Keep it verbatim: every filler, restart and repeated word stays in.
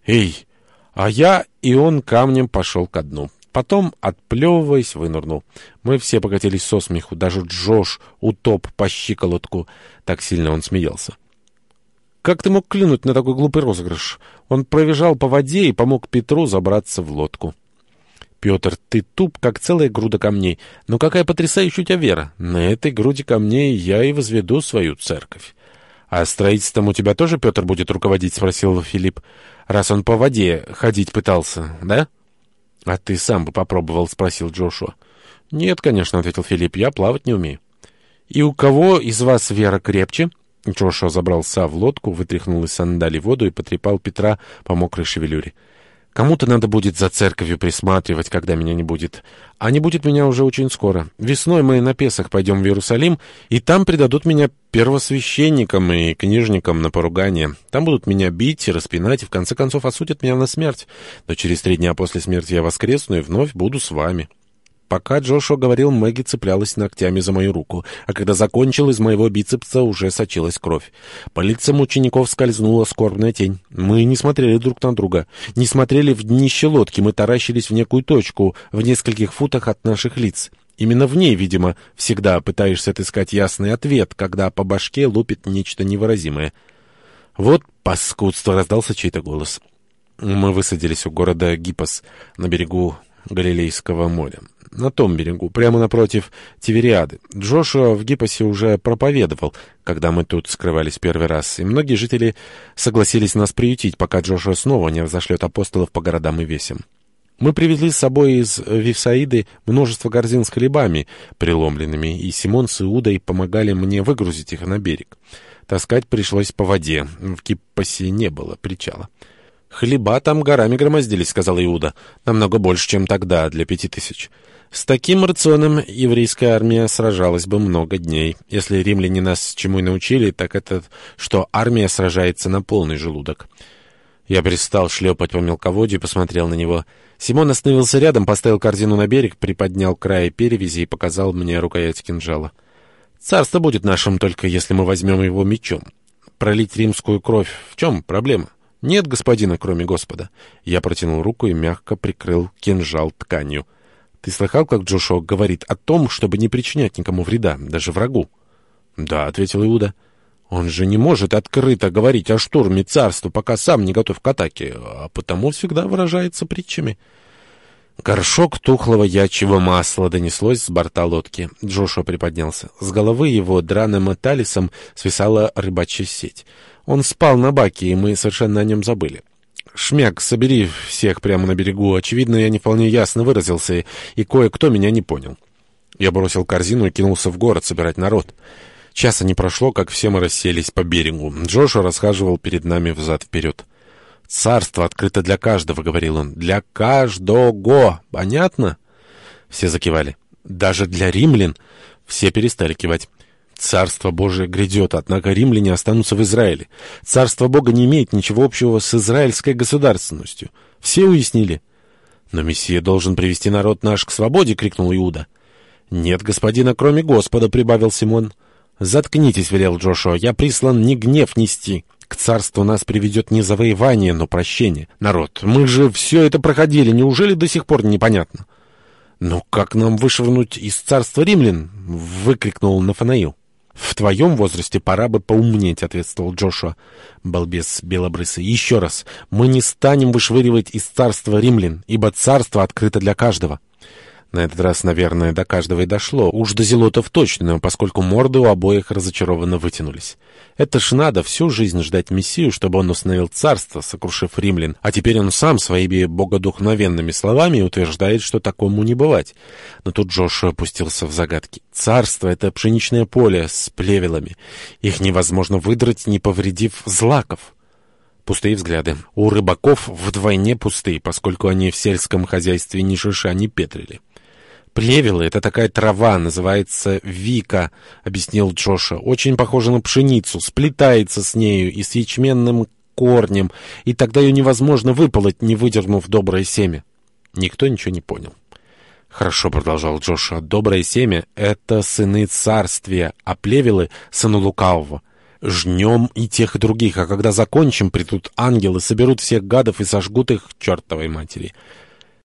«Эй!» А я и он камнем пошел ко дну. Потом, отплевываясь, вынырнул. Мы все покатились со смеху, даже Джош утоп по щиколотку. Так сильно он смеялся. «Как ты мог клюнуть на такой глупый розыгрыш?» Он пробежал по воде и помог Петру забраться в лодку. «Петр, ты туп, как целая груда камней. Но какая потрясающая у тебя вера! На этой груди камней я и возведу свою церковь». «А строительством у тебя тоже Петр будет руководить?» — спросил Филипп. «Раз он по воде ходить пытался, да?» «А ты сам бы попробовал?» — спросил Джошуа. «Нет, конечно», — ответил Филипп, — «я плавать не умею». «И у кого из вас вера крепче?» Джошуа забрался в лодку, вытряхнул из сандалий воду и потрепал Петра по мокрой шевелюре. «Кому-то надо будет за церковью присматривать, когда меня не будет. А не будет меня уже очень скоро. Весной мы на Песах пойдем в Иерусалим, и там предадут меня первосвященникам и книжникам на поругание. Там будут меня бить и распинать, и в конце концов осудят меня на смерть. Но через три дня после смерти я воскресну и вновь буду с вами». Пока Джошуа говорил, Мэгги цеплялась ногтями за мою руку, а когда закончил, из моего бицепса уже сочилась кровь. По лицам учеников скользнула скорбная тень. Мы не смотрели друг на друга, не смотрели в днище лодки, мы таращились в некую точку в нескольких футах от наших лиц. Именно в ней, видимо, всегда пытаешься отыскать ясный ответ, когда по башке лупит нечто невыразимое. «Вот паскудство!» — раздался чей-то голос. Мы высадились у города Гиппос на берегу Галилейского моря. На том берегу, прямо напротив Тивериады. Джошуа в Гиппосе уже проповедовал, когда мы тут скрывались первый раз, и многие жители согласились нас приютить, пока Джошуа снова не разошлет апостолов по городам и весям. Мы привезли с собой из Вифсаиды множество корзин с хлебами, преломленными, и Симон с Иудой помогали мне выгрузить их на берег. Таскать пришлось по воде, в Гиппосе не было причала. «Хлеба там горами громоздились», — сказал Иуда. «Намного больше, чем тогда, для пяти тысяч». С таким рационом еврейская армия сражалась бы много дней. Если римляне нас чему и научили, так это, что армия сражается на полный желудок. Я перестал шлепать по мелководью и посмотрел на него. Симон остановился рядом, поставил корзину на берег, приподнял край перевязи и показал мне рукоять кинжала. «Царство будет нашим, только если мы возьмем его мечом. Пролить римскую кровь — в чем проблема? Нет господина, кроме Господа». Я протянул руку и мягко прикрыл кинжал тканью. «Ты слыхал, как Джошуа говорит о том, чтобы не причинять никому вреда, даже врагу?» «Да», — ответил Иуда. «Он же не может открыто говорить о штурме царства, пока сам не готов к атаке, а потому всегда выражается притчами». Горшок тухлого ячьего масла донеслось с борта лодки. Джошуа приподнялся. С головы его драным талисом свисала рыбачья сеть. Он спал на баке, и мы совершенно о нем забыли. «Шмяк, собери всех прямо на берегу. Очевидно, я не вполне ясно выразился, и кое-кто меня не понял». Я бросил корзину и кинулся в город собирать народ. Часа не прошло, как все мы расселись по берегу. Джошуа расхаживал перед нами взад-вперед. «Царство открыто для каждого», — говорил он. «Для каждого. Понятно?» Все закивали. «Даже для римлян?» Все перестали кивать. «Царство Божие грядет, однако римляне останутся в Израиле. Царство Бога не имеет ничего общего с израильской государственностью. Все уяснили?» «Но Мессия должен привести народ наш к свободе», — крикнул Иуда. «Нет господина, кроме Господа», — прибавил Симон. «Заткнитесь», — велел Джошуа, — «я прислан не гнев нести. К царству нас приведет не завоевание, но прощение. Народ, мы же все это проходили, неужели до сих пор непонятно?» «Ну как нам вышвырнуть из царства римлян?» — выкрикнул Нафанаил. «В твоем возрасте пора бы поумнеть», — ответствовал Джошуа. «Балбес белобрысый, еще раз, мы не станем вышвыривать из царства римлян, ибо царство открыто для каждого». На этот раз, наверное, до каждого и дошло. Уж до зелотов точно, поскольку морды у обоих разочарованно вытянулись. Это ж надо всю жизнь ждать Мессию, чтобы он установил царство, сокрушив римлян. А теперь он сам своими богодухновенными словами утверждает, что такому не бывать. Но тут Джошуа опустился в загадки. Царство — это пшеничное поле с плевелами. Их невозможно выдрать, не повредив злаков. Пустые взгляды. У рыбаков вдвойне пустые, поскольку они в сельском хозяйстве ни шиша не петрили. «Плевелы — это такая трава, называется вика», — объяснил Джошуа. «Очень похожа на пшеницу, сплетается с нею и с ячменным корнем, и тогда ее невозможно выполоть, не выдернув доброе семя». Никто ничего не понял. «Хорошо», — продолжал Джошуа, — «доброе семя — это сыны царствия, а плевелы — сыны лукавого. Жнем и тех, и других, а когда закончим, придут ангелы, соберут всех гадов и сожгут их к чертовой матери.